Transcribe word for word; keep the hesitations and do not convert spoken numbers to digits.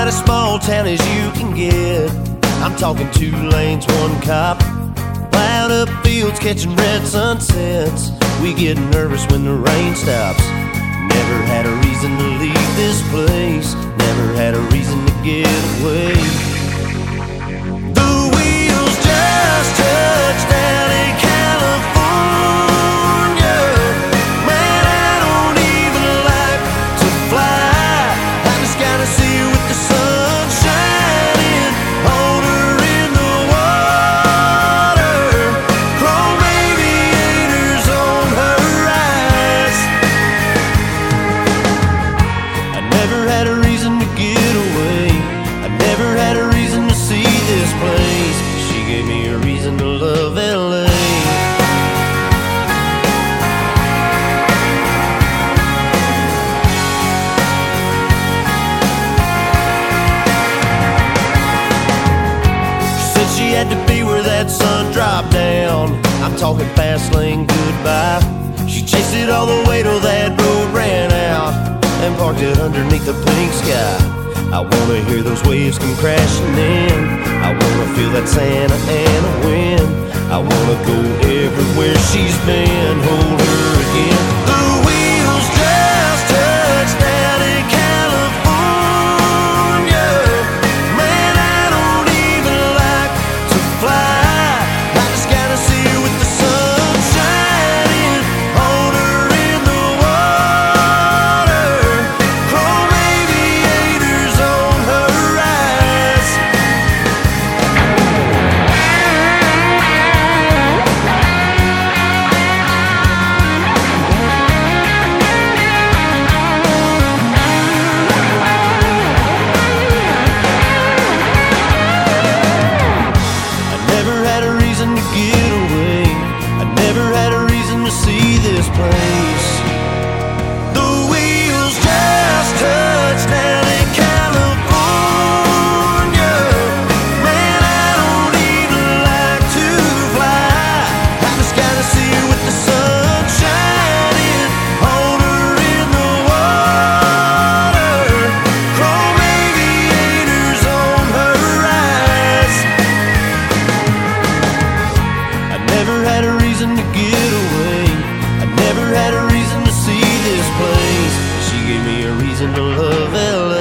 about as small town as you can get. I'm talking two lanes, one cop, plowed up fields, catching red sunsets. We get nervous when the rain stops. Never had a reason to leave this place, never had a reason to get away. The wheels just touched down in California. Man, I don't even like to fly. I just gotta see you with the sun shining, hold her in the water, chrome aviators on her eyes. I never had a reason to get away, I never had a reason to see this place. She gave me a reason to love L A. She had to be where that sun dropped down. I'm talking fast lane goodbye. She chased it all the way till that road ran out and parked it underneath the pink sky. I wanna hear those waves come crashing in, I wanna feel that Santa Ana wind, I wanna go everywhere she's been, hold her again. The wheels just touched down in California. Man, I don't even like to fly. I just gotta see you with the sun shining, hold her in the water, chrome aviators on her eyes. I never had a reason to get away, I never had a reason to see this place. The wheels just touched down in California. Man, I don't even like to fly. I just gotta see you with the sun shining, hold her in the water, chrome aviators on her eyes. I never had a reason to get away, I never had a reason to see this place. She gave me a reason to love L A.